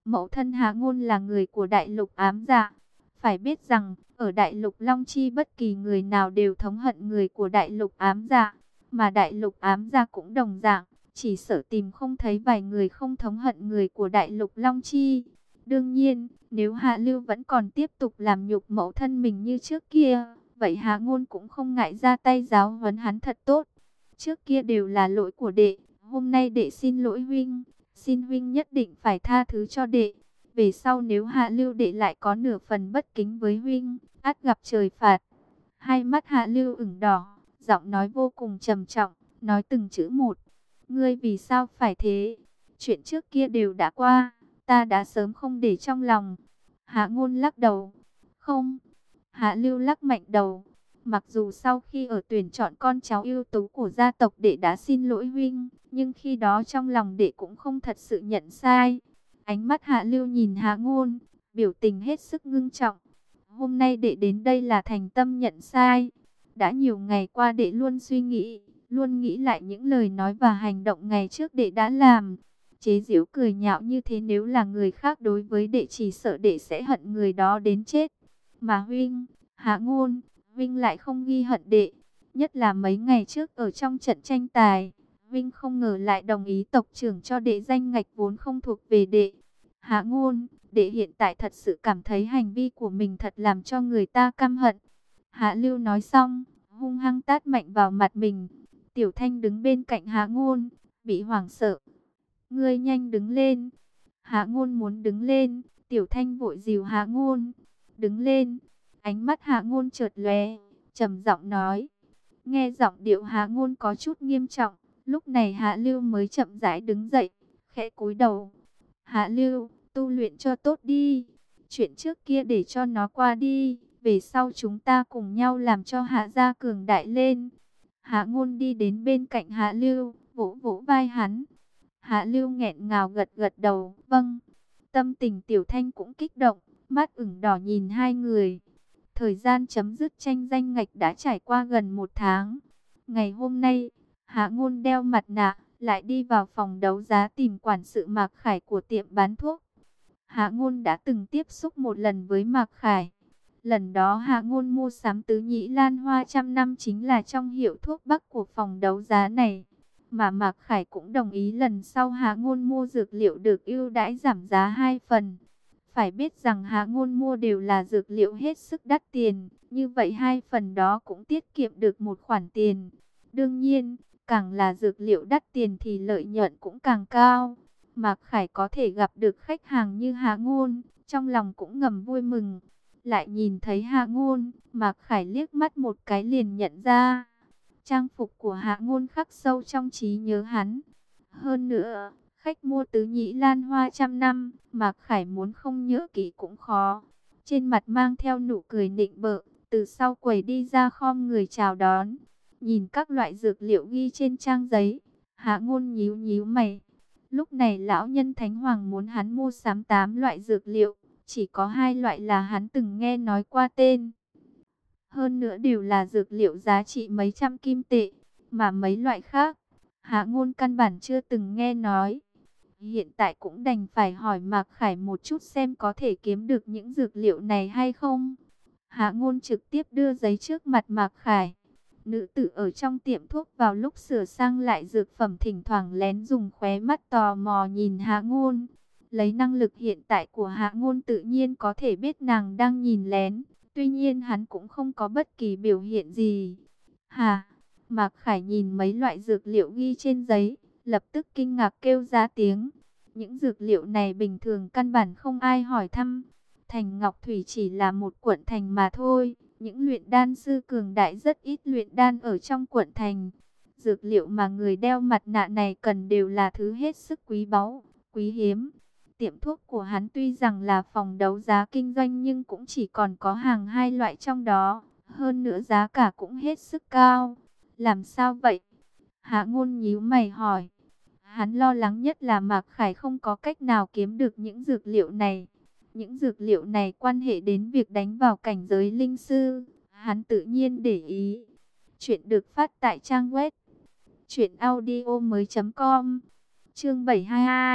Mẫu thân Hạ Ngôn là người của đại lục ám dạ. Phải biết rằng, ở đại lục Long Chi bất kỳ người nào đều thống hận người của đại lục ám dạ. Mà đại lục ám dạ cũng đồng dạng, chỉ sợ tìm không thấy vài người không thống hận người của đại lục Long Chi. Đương nhiên, nếu Hạ Lưu vẫn còn tiếp tục làm nhục mẫu thân mình như trước kia, vậy Hạ Ngôn cũng không ngại ra tay giáo huấn hắn thật tốt. Trước kia đều là lỗi của đệ, hôm nay đệ xin lỗi huynh, xin huynh nhất định phải tha thứ cho đệ. Về sau nếu Hạ Lưu đệ lại có nửa phần bất kính với huynh, ắt gặp trời phạt. Hai mắt Hạ Lưu ửng đỏ, giọng nói vô cùng trầm trọng, nói từng chữ một. Ngươi vì sao phải thế? Chuyện trước kia đều đã qua, ta đã sớm không để trong lòng. Hạ Ngôn lắc đầu. Không. Hạ Lưu lắc mạnh đầu. Mặc dù sau khi ở tuyển chọn con cháu ưu tú của gia tộc đệ đã xin lỗi huynh, nhưng khi đó trong lòng đệ cũng không thật sự nhận sai. Ánh mắt Hạ Lưu nhìn Hạ Ngôn, biểu tình hết sức ngưng trọng. Hôm nay đệ đến đây là thành tâm nhận sai. Đã nhiều ngày qua đệ luôn suy nghĩ, luôn nghĩ lại những lời nói và hành động ngày trước đệ đã làm. Chế giễu cười nhạo như thế nếu là người khác đối với đệ chỉ sợ đệ sẽ hận người đó đến chết. Mà huynh, Hạ Ngôn, huynh lại không ghi hận đệ. Nhất là mấy ngày trước ở trong trận tranh tài, huynh không ngờ lại đồng ý tộc trưởng cho đệ danh ngạch vốn không thuộc về đệ. Hạ Ngôn, đệ hiện tại thật sự cảm thấy hành vi của mình thật làm cho người ta căm hận. Hạ Lưu nói xong, hung hăng tát mạnh vào mặt mình. Tiểu Thanh đứng bên cạnh Hạ Ngôn, bị hoảng sợ. Ngươi nhanh đứng lên. Hạ Ngôn muốn đứng lên, Tiểu Thanh vội dìu Hạ Ngôn. Đứng lên. Ánh mắt Hạ Ngôn chợt lóe, trầm giọng nói. Nghe giọng điệu Hạ Ngôn có chút nghiêm trọng, lúc này Hạ Lưu mới chậm rãi đứng dậy, khẽ cúi đầu. Hạ Lưu, tu luyện cho tốt đi. Chuyện trước kia để cho nó qua đi, về sau chúng ta cùng nhau làm cho Hạ gia cường đại lên. Hạ Ngôn đi đến bên cạnh Hạ Lưu, vỗ vỗ vai hắn. Hạ Lưu nghẹn ngào gật gật đầu, vâng. Tâm tình Tiểu Thanh cũng kích động, mắt ửng đỏ nhìn hai người. Thời gian chấm dứt tranh danh ngạch đã trải qua gần 1 tháng. Ngày hôm nay, Hạ Ngôn đeo mặt nạ, lại đi vào phòng đấu giá tìm quản sự Mạc Khải của tiệm bán thuốc. Hạ Ngôn đã từng tiếp xúc một lần với Mạc Khải. Lần đó Hạ Ngôn mua sắm tứ nhĩ lan hoa trăm năm chính là trong hiệu thuốc bắc của phòng đấu giá này. Mà Mạc Khải cũng đồng ý lần sau Hạ Ngôn mua dược liệu được ưu đãi giảm giá 2 phần. Phải biết rằng Hạ Ngôn mua đều là dược liệu hết sức đắt tiền, như vậy 2 phần đó cũng tiết kiệm được một khoản tiền. Đương nhiên, càng là dược liệu đắt tiền thì lợi nhuận cũng càng cao. Mạc Khải có thể gặp được khách hàng như Hạ Ngôn, trong lòng cũng ngầm vui mừng. Lại nhìn thấy Hạ Ngôn, Mạc Khải liếc mắt một cái liền nhận ra. Trang phục của Hạ Ngôn khắc sâu trong trí nhớ hắn. Hơn nữa, khách mua tứ nhĩ lan hoa trăm năm, Mạc Khải muốn không nhớ kỹ cũng khó. Trên mặt mang theo nụ cười nịnh bợ, từ sau quầy đi ra khom người chào đón. Nhìn các loại dược liệu ghi trên trang giấy, Hạ Ngôn nhíu nhíu mày. Lúc này lão nhân Thánh Hoàng muốn hắn mua sắm 8 loại dược liệu, chỉ có 2 loại là hắn từng nghe nói qua tên. Hơn nữa đều là dược liệu giá trị mấy trăm kim tệ, mà mấy loại khác, Hạ Ngôn căn bản chưa từng nghe nói. Hiện tại cũng đành phải hỏi Mạc Khải một chút xem có thể kiếm được những dược liệu này hay không. Hạ Ngôn trực tiếp đưa giấy trước mặt Mạc Khải. Nữ tử ở trong tiệm thuốc vào lúc sửa sang lại dược phẩm thỉnh thoảng lén dùng khóe mắt tò mò nhìn Hạ Ngôn. Lấy năng lực hiện tại của Hạ Ngôn tự nhiên có thể biết nàng đang nhìn lén. Tuy nhiên hắn cũng không có bất kỳ biểu hiện gì. Hà, Mạc Khải nhìn mấy loại dược liệu ghi trên giấy, lập tức kinh ngạc kêu ra tiếng. Những dược liệu này bình thường căn bản không ai hỏi thăm. Thành Ngọc Thủy chỉ là một quận thành mà thôi. Những luyện đan sư cường đại rất ít luyện đan ở trong quận thành. Dược liệu mà người đeo mặt nạ này cần đều là thứ hết sức quý báu, quý hiếm. Tiệm thuốc của hắn tuy rằng là phòng đấu giá kinh doanh nhưng cũng chỉ còn có hàng 2 loại trong đó. Hơn nữa giá cả cũng hết sức cao. Làm sao vậy? Hạ Ngôn nhíu mày hỏi. Hắn lo lắng nhất là Mạc Khải không có cách nào kiếm được những dược liệu này. Những dược liệu này quan hệ đến việc đánh vào cảnh giới linh sư. Hắn tự nhiên để ý. Chuyện được phát tại trang web truyệnaudiomoi.com. Chương 722,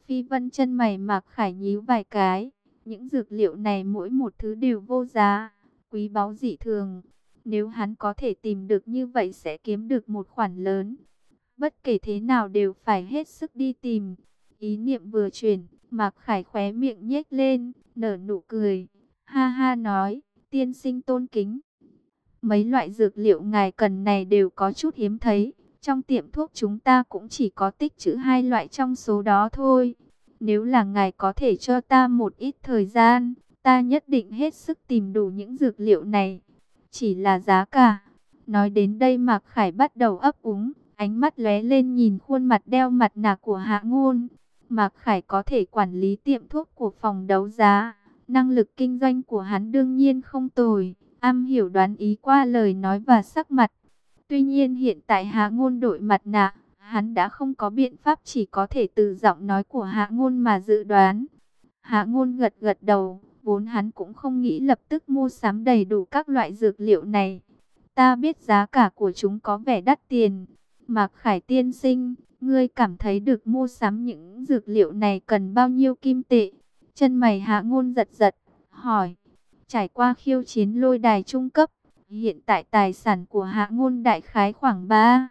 Phi Vân chân mày Mạc Khải nhíu vài cái. Những dược liệu này mỗi một thứ đều vô giá, quý báu dị thường. Nếu hắn có thể tìm được như vậy sẽ kiếm được một khoản lớn. Bất kể thế nào đều phải hết sức đi tìm. Ý niệm vừa chuyển, Mạc Khải khóe miệng nhếch lên, nở nụ cười. Ha ha nói, tiên sinh tôn kính. Mấy loại dược liệu ngài cần này đều có chút hiếm thấy. Trong tiệm thuốc chúng ta cũng chỉ có tích trữ 2 loại trong số đó thôi. Nếu là ngài có thể cho ta một ít thời gian, ta nhất định hết sức tìm đủ những dược liệu này. Chỉ là giá cả. Nói đến đây Mạc Khải bắt đầu ấp úng, ánh mắt lóe lên nhìn khuôn mặt đeo mặt nạ của Hạ Ngôn. Mạc Khải có thể quản lý tiệm thuốc của phòng đấu giá. Năng lực kinh doanh của hắn đương nhiên không tồi, am hiểu đoán ý qua lời nói và sắc mặt. Tuy nhiên hiện tại Hạ Ngôn đội mặt nạ, hắn đã không có biện pháp, chỉ có thể từ giọng nói của Hạ Ngôn mà dự đoán. Hạ Ngôn gật gật đầu, vốn hắn cũng không nghĩ lập tức mua sắm đầy đủ các loại dược liệu này. Ta biết giá cả của chúng có vẻ đắt tiền. Mạc Khải tiên sinh, ngươi cảm thấy được mua sắm những dược liệu này cần bao nhiêu kim tệ? Chân mày Hạ Ngôn giật giật, hỏi. Trải qua khiêu chiến lôi đài trung cấp, hiện tại tài sản của Hạ Ngôn đại khái khoảng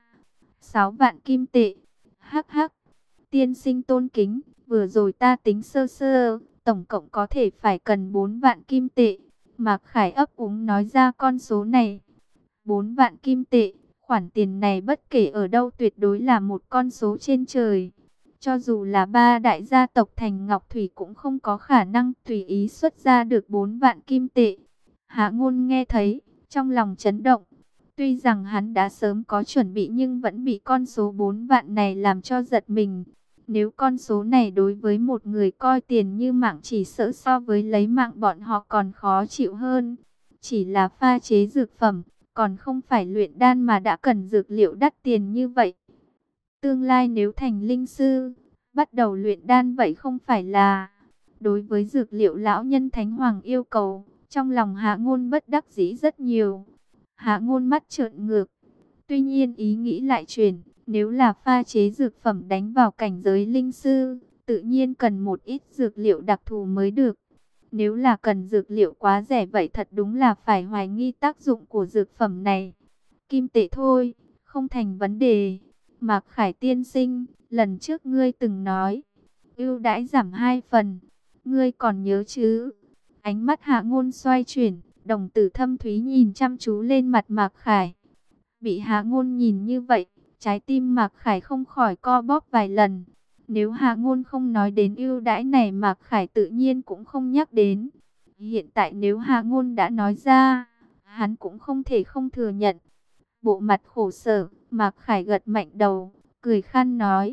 6 vạn kim tệ. Hắc hắc, tiên sinh tôn kính, vừa rồi ta tính sơ sơ, tổng cộng có thể phải cần 4 vạn kim tệ. Mạc Khải ấp úng nói ra con số này. 4 vạn kim tệ, khoản tiền này bất kể ở đâu tuyệt đối là một con số trên trời. Cho dù là 3 đại gia tộc thành Ngọc Thủy cũng không có khả năng tùy ý xuất ra được 4 vạn kim tệ. Hạ Ngôn nghe thấy, trong lòng chấn động. Tuy rằng hắn đã sớm có chuẩn bị nhưng vẫn bị con số 4 vạn này làm cho giật mình. Nếu con số này đối với một người coi tiền như mạng chỉ sợ so với lấy mạng bọn họ còn khó chịu hơn. Chỉ là pha chế dược phẩm, còn không phải luyện đan mà đã cần dược liệu đắt tiền như vậy. Tương lai nếu thành linh sư, bắt đầu luyện đan vậy không phải là... Đối với dược liệu lão nhân Thánh Hoàng yêu cầu, trong lòng Hạ Ngôn bất đắc dĩ rất nhiều. Hạ Ngôn mắt trợn ngược. Tuy nhiên ý nghĩ lại chuyển, nếu là pha chế dược phẩm đánh vào cảnh giới linh sư, tự nhiên cần một ít dược liệu đặc thù mới được. Nếu là cần dược liệu quá rẻ vậy thật đúng là phải hoài nghi tác dụng của dược phẩm này. Kim tệ thôi, không thành vấn đề. Mạc Khải tiên sinh, lần trước ngươi từng nói, ưu đãi giảm 2 phần. Ngươi còn nhớ chứ? Ánh mắt Hạ Ngôn xoay chuyển, đồng tử thâm thúy nhìn chăm chú lên mặt Mạc Khải. Bị Hạ Ngôn nhìn như vậy, trái tim Mạc Khải không khỏi co bóp vài lần. Nếu Hạ Ngôn không nói đến ưu đãi này Mạc Khải tự nhiên cũng không nhắc đến. Hiện tại nếu Hạ Ngôn đã nói ra, hắn cũng không thể không thừa nhận. Bộ mặt khổ sở, Mạc Khải gật mạnh đầu, cười khan nói,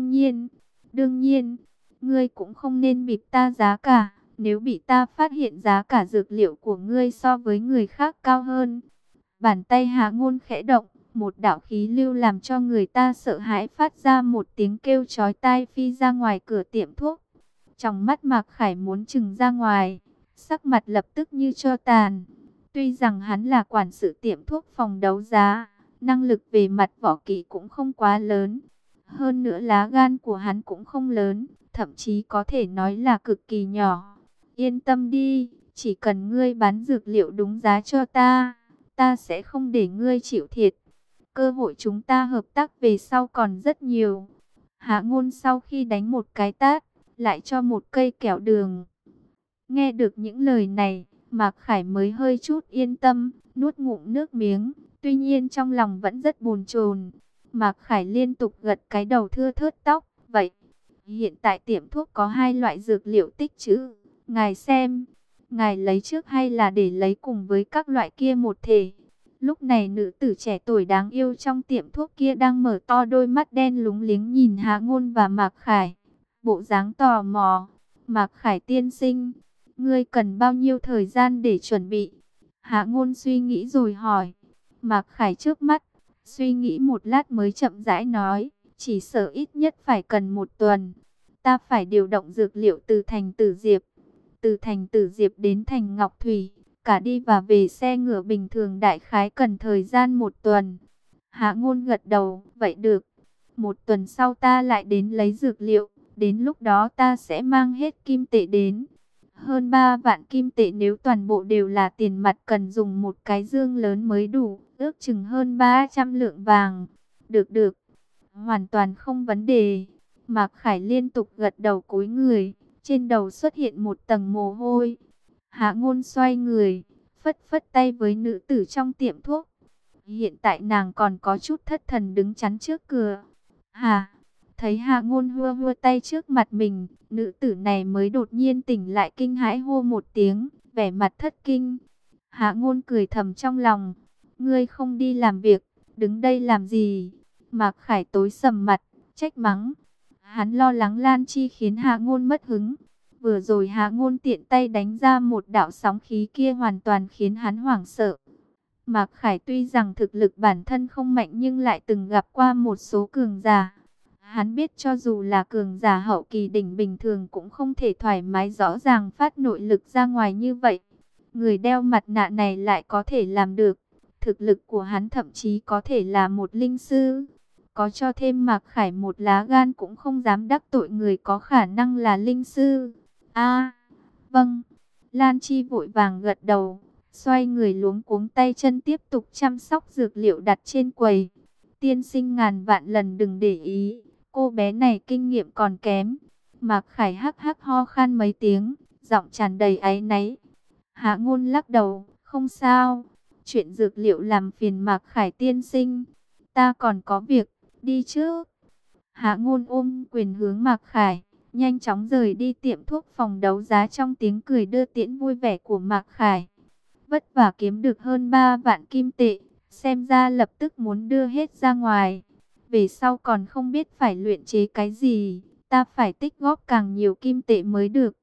đương nhiên, ngươi cũng không nên bịp ta giá cả. Nếu bị ta phát hiện giá cả dược liệu của ngươi so với người khác cao hơn. Bàn tay Hạ Ngôn khẽ động, một đạo khí lưu làm cho người ta sợ hãi phát ra một tiếng kêu chói tai phi ra ngoài cửa tiệm thuốc. Trong mắt Mạc Khải muốn trừng ra ngoài, sắc mặt lập tức như tro tàn. Tuy rằng hắn là quản sự tiệm thuốc phòng đấu giá, năng lực về mặt võ kỹ cũng không quá lớn. Hơn nữa lá gan của hắn cũng không lớn, thậm chí có thể nói là cực kỳ nhỏ. Yên tâm đi, chỉ cần ngươi bán dược liệu đúng giá cho ta, ta sẽ không để ngươi chịu thiệt. Cơ hội chúng ta hợp tác về sau còn rất nhiều. Hạ Ngôn sau khi đánh một cái tát, lại cho một cây kẹo đường. Nghe được những lời này, Mạc Khải mới hơi chút yên tâm, nuốt ngụm nước miếng. Tuy nhiên trong lòng vẫn rất bồn chồn. Mạc Khải liên tục gật cái đầu thưa thớt tóc. Vậy, hiện tại tiệm thuốc có 2 loại dược liệu tích trữ. Ngài xem, ngài lấy trước hay là để lấy cùng với các loại kia một thể? Lúc này nữ tử trẻ tuổi đáng yêu trong tiệm thuốc kia đang mở to đôi mắt đen lúng liếng nhìn Hạ Ngôn và Mạc Khải. Bộ dáng tò mò. Mạc Khải tiên sinh, ngươi cần bao nhiêu thời gian để chuẩn bị? Hạ Ngôn suy nghĩ rồi hỏi. Mạc Khải trước mắt, suy nghĩ một lát mới chậm rãi nói, chỉ sợ ít nhất phải cần 1 tuần. Ta phải điều động dược liệu từ thành Tử Diệp. Từ thành Tử Diệp đến thành Ngọc Thủy, cả đi và về xe ngựa bình thường đại khái cần thời gian 1 tuần. Hạ Ngôn gật đầu, vậy được. 1 tuần sau ta lại đến lấy dược liệu, Đến lúc đó ta sẽ mang hết kim tệ đến. Hơn 3 vạn kim tệ nếu toàn bộ đều là tiền mặt cần dùng một cái dương lớn mới đủ, ước chừng hơn 300 lượng vàng. Được được, hoàn toàn không vấn đề. Mạc Khải liên tục gật đầu cúi người, trên đầu xuất hiện một tầng mồ hôi. Hạ Ngôn xoay người, phất phất tay với nữ tử trong tiệm thuốc. Hiện tại nàng còn có chút thất thần đứng chắn trước cửa. Hà, thấy Hạ Ngôn hua hua tay trước mặt mình, nữ tử này mới đột nhiên tỉnh lại kinh hãi hô một tiếng, vẻ mặt thất kinh. Hạ Ngôn cười thầm trong lòng, ngươi không đi làm việc, đứng đây làm gì? Mạc Khải tối sầm mặt, trách mắng. Hắn lo lắng Lan Chi khiến Hạ Ngôn mất hứng. Vừa rồi Hạ Ngôn tiện tay đánh ra một đạo sóng khí kia hoàn toàn khiến hắn hoảng sợ. Mạc Khải tuy rằng thực lực bản thân không mạnh nhưng lại từng gặp qua một số cường giả. Hắn biết cho dù là cường giả hậu kỳ đỉnh bình thường cũng không thể thoải mái rõ ràng phát nội lực ra ngoài như vậy. Người đeo mặt nạ này lại có thể làm được. Thực lực của hắn thậm chí có thể là một linh sư. Có cho thêm Mạc Khải một lá gan cũng không dám đắc tội người có khả năng là linh sư. Vâng. Lan Chi vội vàng gật đầu, xoay người luống cuống tay chân tiếp tục chăm sóc dược liệu đặt trên quầy. Tiên sinh ngàn vạn lần đừng để ý, cô bé này kinh nghiệm còn kém. Mạc Khải hắc hắc ho khan mấy tiếng, giọng tràn đầy áy náy. Hạ Ngôn lắc đầu, không sao. Chuyện dược liệu làm phiền Mạc Khải tiên sinh. Ta còn có việc, đi trước. Hạ Ngôn ôm quyền hướng Mạc Khải, nhanh chóng rời đi tiệm thuốc phòng đấu giá trong tiếng cười đưa tiễn vui vẻ của Mạc Khải. Vất vả kiếm được hơn 3 vạn kim tệ, xem ra lập tức muốn đưa hết ra ngoài. Về sau còn không biết phải luyện chế cái gì, ta phải tích góp càng nhiều kim tệ mới được.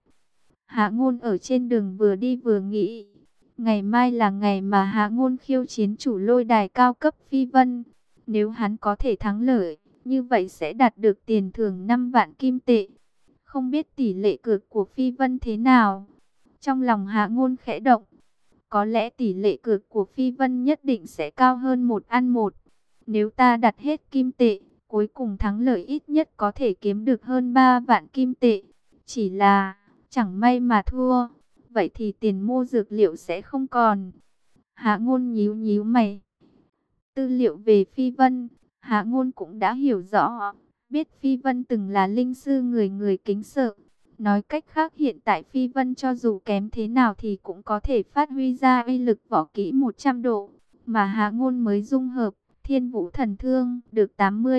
Hạ Ngôn ở trên đường vừa đi vừa nghĩ. Ngày mai là ngày mà Hạ Ngôn khiêu chiến chủ lôi đài cao cấp Phi Vân. Nếu hắn có thể thắng lợi, như vậy sẽ đạt được tiền thưởng 5 vạn kim tệ. Không biết tỷ lệ cược của Phi Vân thế nào. Trong lòng Hạ Ngôn khẽ động. Có lẽ tỷ lệ cược của Phi Vân nhất định sẽ cao hơn 1-1. Nếu ta đặt hết kim tệ, cuối cùng thắng lợi ít nhất có thể kiếm được hơn 3 vạn kim tệ. Chỉ là, chẳng may mà thua, vậy thì tiền mua dược liệu sẽ không còn. Hạ Ngôn nhíu nhíu mày. Tư liệu về Phi Vân, Hạ Ngôn cũng đã hiểu rõ. Biết Phi Vân từng là linh sư người người kính sợ. Nói cách khác hiện tại Phi Vân cho dù kém thế nào thì cũng có thể phát huy ra uy lực võ kỹ 100 độ. Mà Hạ Ngôn mới dung hợp Thiên Vũ Thần Thương được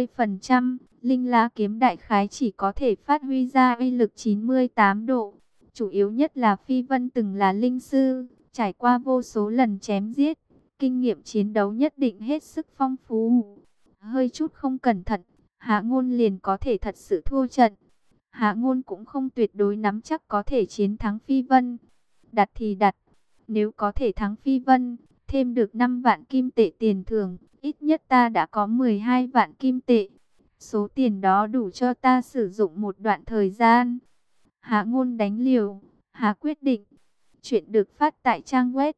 80%. Linh Lá Kiếm đại khái chỉ có thể phát huy ra uy lực 98 độ. Chủ yếu nhất là Phi Vân từng là linh sư, trải qua vô số lần chém giết. Kinh nghiệm chiến đấu nhất định hết sức phong phú. Hơi chút không cẩn thận, Hạ Ngôn liền có thể thật sự thua trận. Hạ Ngôn cũng không tuyệt đối nắm chắc có thể chiến thắng Phi Vân. Đặt thì đặt, nếu có thể thắng Phi Vân, thêm được 5 vạn kim tệ tiền thưởng, ít nhất ta đã có 12 vạn kim tệ. Số tiền đó đủ cho ta sử dụng một đoạn thời gian. Hạ Ngôn đánh liều, Hạ quyết định. Chuyện được phát tại trang web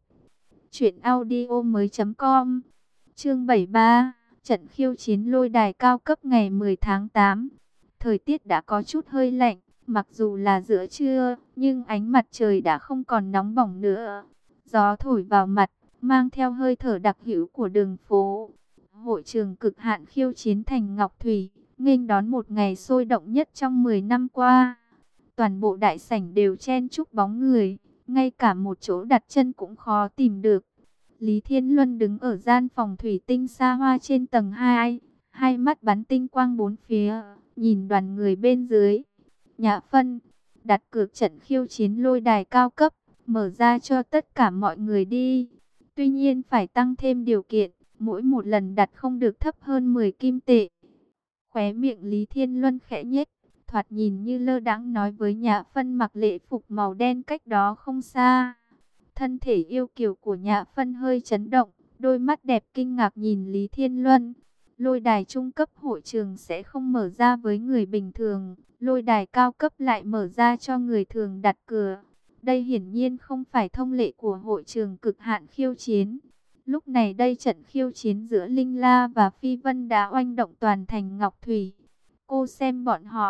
truyệnaudiomoi.com. Chương 73, trận khiêu chiến lôi đài cao cấp ngày 10 tháng 8. Thời tiết đã có chút hơi lạnh, mặc dù là giữa trưa, nhưng ánh mặt trời đã không còn nóng bỏng nữa. Gió thổi vào mặt, mang theo hơi thở đặc hữu của đường phố. Hội trường cực hạn khiêu chiến thành Ngọc Thủy, nghênh đón một ngày sôi động nhất trong 10 năm qua. Toàn bộ đại sảnh đều chen chúc bóng người, ngay cả một chỗ đặt chân cũng khó tìm được. Lý Thiên Luân đứng ở gian phòng thủy tinh xa hoa trên tầng 2, hai mắt bắn tinh quang bốn phía, nhìn đoàn người bên dưới. Nhã Phân, đặt cược trận khiêu chiến lôi đài cao cấp, mở ra cho tất cả mọi người đi. Tuy nhiên phải tăng thêm điều kiện, mỗi một lần đặt không được thấp hơn 10 kim tệ. Khóe miệng Lý Thiên Luân khẽ nhếch, thoạt nhìn như lơ đãng nói với Nhã Phân mặc lễ phục màu đen cách đó không xa. Thân thể yêu kiều của Nhã Phân hơi chấn động, đôi mắt đẹp kinh ngạc nhìn Lý Thiên Luân. Lôi đài trung cấp hội trường sẽ không mở ra với người bình thường, lôi đài cao cấp lại mở ra cho người thường đặt cửa. Đây hiển nhiên không phải thông lệ của hội trường cực hạn khiêu chiến. Lúc này đây trận khiêu chiến giữa Linh La và Phi Vân đã oanh động toàn thành Ngọc Thủy. Cô xem bọn họ,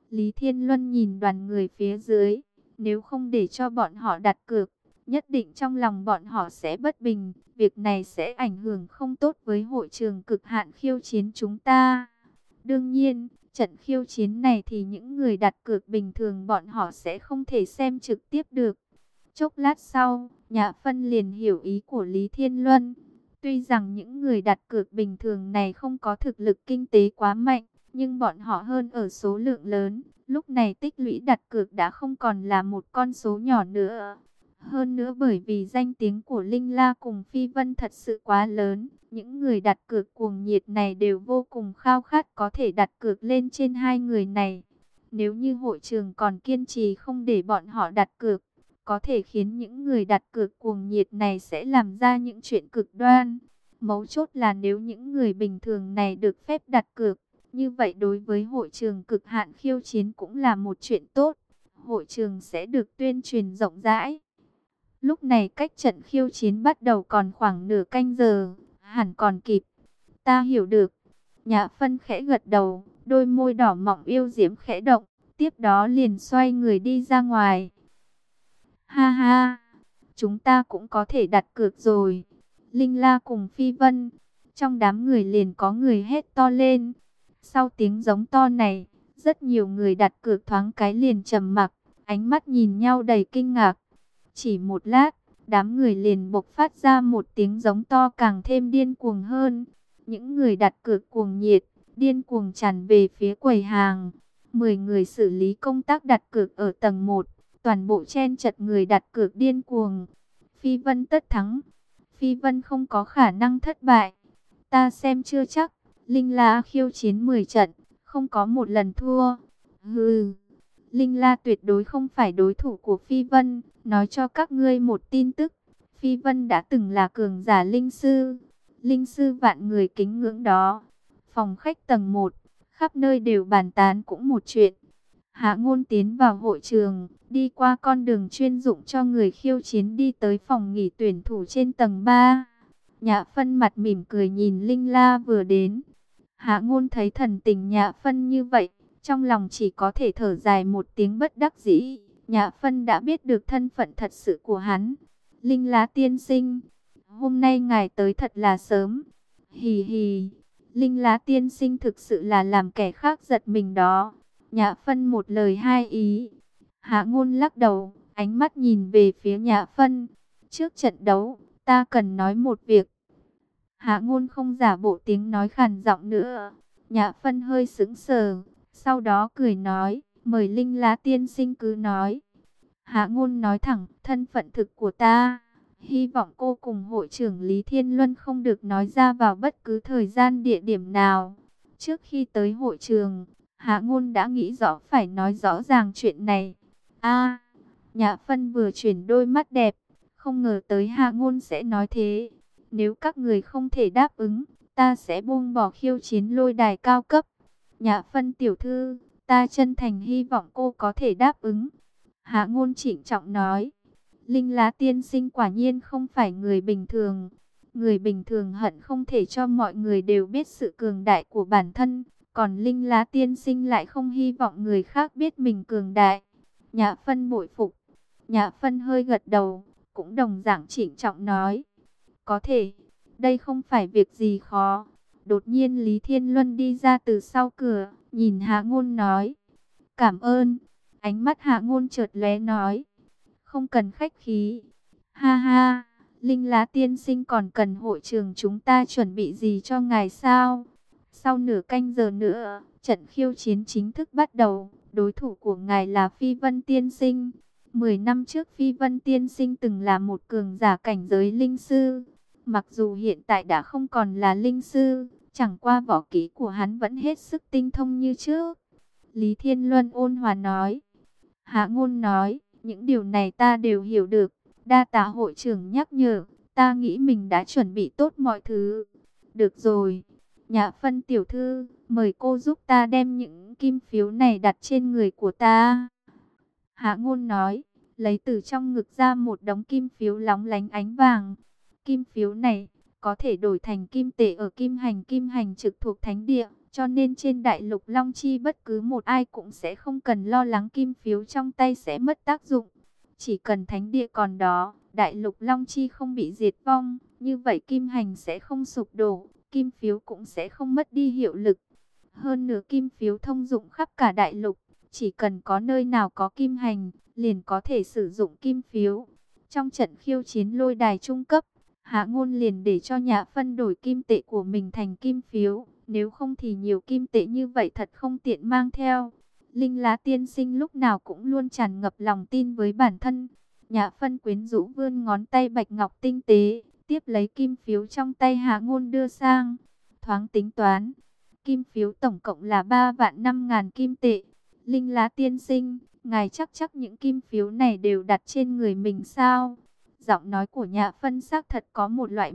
Lý Thiên Luân nhìn đoàn người phía dưới, nếu không để cho bọn họ đặt cược, nhất định trong lòng bọn họ sẽ bất bình, việc này sẽ ảnh hưởng không tốt với hội trường cực hạn khiêu chiến chúng ta. Đương nhiên, trận khiêu chiến này thì những người đặt cược bình thường bọn họ sẽ không thể xem trực tiếp được. Chốc lát sau, Nhã Phân liền hiểu ý của Lý Thiên Luân. Tuy rằng những người đặt cược bình thường này không có thực lực kinh tế quá mạnh, nhưng bọn họ hơn ở số lượng lớn. Lúc này tích lũy đặt cược đã không còn là một con số nhỏ nữa. Hơn nữa bởi vì danh tiếng của Linh La cùng Phi Vân thật sự quá lớn, những người đặt cược cuồng nhiệt này đều vô cùng khao khát có thể đặt cược lên trên hai người này. Nếu như hội trường còn kiên trì không để bọn họ đặt cược, có thể khiến những người đặt cược cuồng nhiệt này sẽ làm ra những chuyện cực đoan. Mấu chốt là nếu những người bình thường này được phép đặt cược, như vậy đối với hội trường cực hạn khiêu chiến cũng là một chuyện tốt. Hội trường sẽ được tuyên truyền rộng rãi. Lúc này cách trận khiêu chiến bắt đầu còn khoảng nửa canh giờ, hẳn còn kịp. Ta hiểu được. Nhã Phân khẽ gật đầu, đôi môi đỏ mọng yêu diễm khẽ động, tiếp đó liền xoay người đi ra ngoài. Ha ha, chúng ta cũng có thể đặt cược rồi. Linh La cùng Phi Vân, trong đám người liền có người hét to lên. Sau tiếng giống to này, rất nhiều người đặt cược thoáng cái liền trầm mặc, ánh mắt nhìn nhau đầy kinh ngạc. Chỉ một lát, đám người liền bộc phát ra một tiếng giống to càng thêm điên cuồng hơn. Những người đặt cược cuồng nhiệt, điên cuồng tràn về phía quầy hàng. 10 người xử lý công tác đặt cược ở tầng 1, toàn bộ chen chật người đặt cược điên cuồng. Phi Vân tất thắng. Phi Vân không có khả năng thất bại. Ta xem chưa chắc. Linh La khiêu chiến 10 trận, không có một lần thua. Hừ, Linh La tuyệt đối không phải đối thủ của Phi Vân. Nói cho các ngươi một tin tức, Phi Vân đã từng là cường giả linh sư. Linh sư vạn người kính ngưỡng đó. Phòng khách tầng 1, khắp nơi đều bàn tán cũng một chuyện. Hạ Ngôn tiến vào hội trường, đi qua con đường chuyên dụng cho người khiêu chiến đi tới phòng nghỉ tuyển thủ trên tầng 3. Nhã Phân mặt mỉm cười nhìn Linh La vừa đến. Hạ Ngôn thấy thần tình Nhã Phân như vậy, trong lòng chỉ có thể thở dài một tiếng bất đắc dĩ. Nhã Phân đã biết được thân phận thật sự của hắn. Linh Lá tiên sinh, hôm nay ngài tới thật là sớm. Hì hì, Linh Lá tiên sinh thực sự là làm kẻ khác giật mình đó. Nhã Phân một lời hai ý. Hạ Ngôn lắc đầu, ánh mắt nhìn về phía Nhã Phân. Trước trận đấu, ta cần nói một việc. Hạ Ngôn không giả bộ tiếng nói khàn giọng nữa. Nhã Phân hơi sững sờ, sau đó cười nói, mời Linh Lá tiên sinh cứ nói. Hạ Ngôn nói thẳng, thân phận thực của ta. Hy vọng cô cùng hội trưởng Lý Thiên Luân không được nói ra vào bất cứ thời gian địa điểm nào. Trước khi tới hội trường, Hạ Ngôn đã nghĩ rõ phải nói rõ ràng chuyện này. Nhã Phân vừa chuyển đôi mắt đẹp, không ngờ tới Hạ Ngôn sẽ nói thế. Nếu các người không thể đáp ứng, ta sẽ buông bỏ khiêu chiến lôi đài cao cấp. Nhã Phân tiểu thư, ta chân thành hy vọng cô có thể đáp ứng. Hạ Ngôn trịnh trọng nói. Linh Lá tiên sinh quả nhiên không phải người bình thường. Người bình thường hận không thể cho mọi người đều biết sự cường đại của bản thân. Còn Linh Lá tiên sinh lại không hy vọng người khác biết mình cường đại. Nhã Phân bội phục. Nhã Phân hơi gật đầu, cũng đồng dạng trịnh trọng nói. Có thể, đây không phải việc gì khó. Đột nhiên Lý Thiên Luân đi ra từ sau cửa, nhìn Hạ Ngôn nói. Cảm ơn. Ánh mắt Hạ Ngôn chợt lóe nói. Không cần khách khí. Ha ha, Linh Lá tiên sinh còn cần hội trường chúng ta chuẩn bị gì cho ngài sao? Sau nửa canh giờ nữa, trận khiêu chiến chính thức bắt đầu. Đối thủ của ngài là Phi Vân tiên sinh. 10 năm trước Phi Vân tiên sinh từng là một cường giả cảnh giới linh sư. Mặc dù hiện tại đã không còn là linh sư, chẳng qua võ kỹ của hắn vẫn hết sức tinh thông như trước. Lý Thiên Luân ôn hòa nói. Hạ Ngôn nói, những điều này ta đều hiểu được. Đa tạ hội trưởng nhắc nhở, ta nghĩ mình đã chuẩn bị tốt mọi thứ. Được rồi, Nhã Phân tiểu thư, mời cô giúp ta đem những kim phiếu này đặt trên người của ta. Hạ Ngôn nói, lấy từ trong ngực ra một đống kim phiếu lóng lánh ánh vàng. Kim phiếu này có thể đổi thành kim tệ ở Kim Hành trực thuộc Thánh Địa, Cho nên trên đại lục Long Chi bất cứ một ai cũng sẽ không cần lo lắng kim phiếu trong tay sẽ mất tác dụng. Chỉ cần thánh địa còn đó, đại lục Long Chi không bị diệt vong, như vậy kim hành sẽ không sụp đổ, kim phiếu cũng sẽ không mất đi hiệu lực. Hơn nữa kim phiếu thông dụng khắp cả đại lục, chỉ cần có nơi nào có kim hành, liền có thể sử dụng kim phiếu. Trong trận khiêu chiến lôi đài trung cấp, Hạ Ngôn liền để cho Nhã Phân đổi kim tệ của mình thành kim phiếu, nếu không thì nhiều kim tệ như vậy thật không tiện mang theo. Linh Lá tiên sinh lúc nào cũng luôn tràn ngập lòng tin với bản thân. Nhã Phân quyến rũ vươn ngón tay bạch ngọc tinh tế, tiếp lấy kim phiếu trong tay Hạ Ngôn đưa sang. Thoáng tính toán, kim phiếu tổng cộng là 3.500.000 kim tệ. Linh Lá tiên sinh, ngài chắc những kim phiếu này đều đặt trên người mình sao? Giọng nói của Nhã Phân xác thật có một loại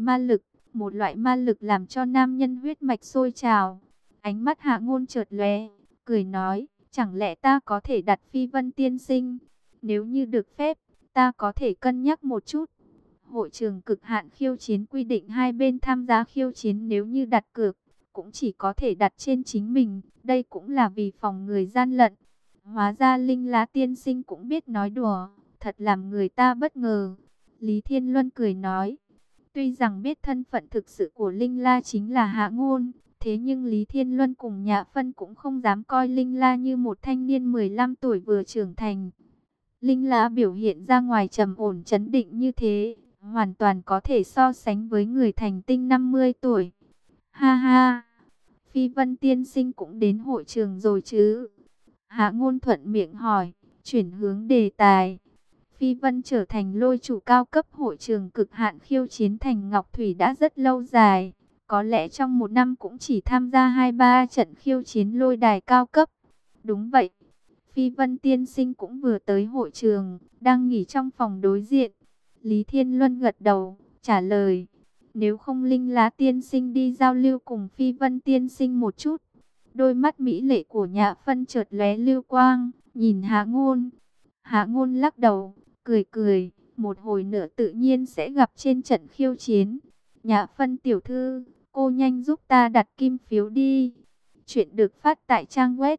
ma lực làm cho nam nhân huyết mạch sôi trào. Ánh mắt Hạ Ngôn chợt lóe, cười nói, chẳng lẽ ta có thể đặt Phi Vân tiên sinh? Nếu như được phép, ta có thể cân nhắc một chút. Hội trường cực hạn khiêu chiến quy định hai bên tham gia khiêu chiến nếu như đặt cược, cũng chỉ có thể đặt trên chính mình, đây cũng là vì phòng người gian lận. Hóa ra Linh Lá tiên sinh cũng biết nói đùa, thật làm người ta bất ngờ. Lý Thiên Luân cười nói, tuy rằng biết thân phận thực sự của Linh La chính là Hạ Ngôn, thế nhưng Lý Thiên Luân cùng Nhã Phân cũng không dám coi Linh La như một thanh niên 15 tuổi vừa trưởng thành. Linh La biểu hiện ra ngoài trầm ổn trấn định như thế, hoàn toàn có thể so sánh với người thành tinh 50 tuổi. Ha ha, Phi Vân tiên sinh cũng đến hội trường rồi chứ? Hạ Ngôn thuận miệng hỏi, chuyển hướng đề tài. Phi Vân trở thành lôi chủ cao cấp hội trường cực hạn khiêu chiến thành Ngọc Thủy đã rất lâu dài. Có lẽ trong một năm cũng chỉ tham gia 2-3 trận khiêu chiến lôi đài cao cấp. Đúng vậy, Phi Vân tiên sinh cũng vừa tới hội trường, đang nghỉ trong phòng đối diện. Lý Thiên Luân gật đầu, trả lời, nếu không Linh Lá tiên sinh đi giao lưu cùng Phi Vân tiên sinh một chút. Đôi mắt mỹ lệ của Nhã Phân chợt lóe lưu quang, nhìn Hạ Ngôn. Hạ Ngôn lắc đầu, cười cười, một hồi nữa tự nhiên sẽ gặp trên trận khiêu chiến. Nhã Phân tiểu thư, cô nhanh giúp ta đặt kim phiếu đi. Chuyện được phát tại trang web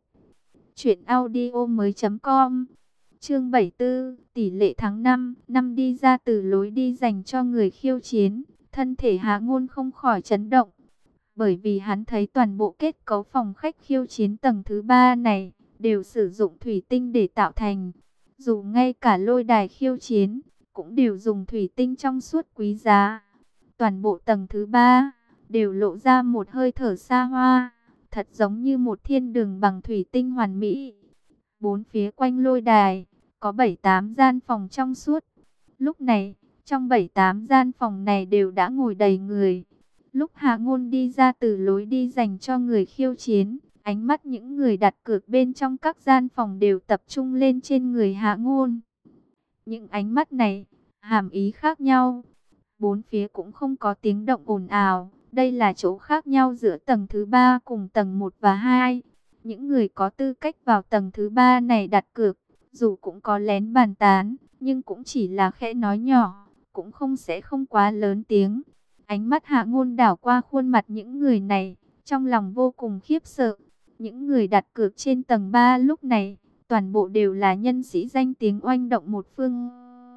truyệnaudiomoi.com. Chương 74, tỷ lệ tháng 5 năm đi ra từ lối đi dành cho người khiêu chiến, thân thể Hạ Ngôn không khỏi chấn động. Bởi vì hắn thấy toàn bộ kết cấu phòng khách khiêu chiến tầng thứ 3 này đều sử dụng thủy tinh để tạo thành. Dù ngay cả lôi đài khiêu chiến cũng đều dùng thủy tinh trong suốt quý giá. Toàn bộ tầng thứ 3 đều lộ ra một hơi thở xa hoa, thật giống như một thiên đường bằng thủy tinh hoàn mỹ. Bốn phía quanh lôi đài có 7-8 gian phòng trong suốt. Lúc này, trong 7-8 gian phòng này đều đã ngồi đầy người. Lúc Hạ Ngôn đi ra từ lối đi dành cho người khiêu chiến, ánh mắt những người đặt cược bên trong các gian phòng đều tập trung lên trên người Hạ Ngôn. Những ánh mắt này, hàm ý khác nhau. Bốn phía cũng không có tiếng động ồn ào. Đây là chỗ khác nhau giữa tầng thứ 3 cùng tầng 1 và 2. Những người có tư cách vào tầng thứ 3 này đặt cược, dù cũng có lén bàn tán, nhưng cũng chỉ là khẽ nói nhỏ, cũng không quá lớn tiếng. Ánh mắt Hạ Ngôn đảo qua khuôn mặt những người này, trong lòng vô cùng khiếp sợ. Những người đặt cược trên tầng 3 lúc này, toàn bộ đều là nhân sĩ danh tiếng oanh động một phương.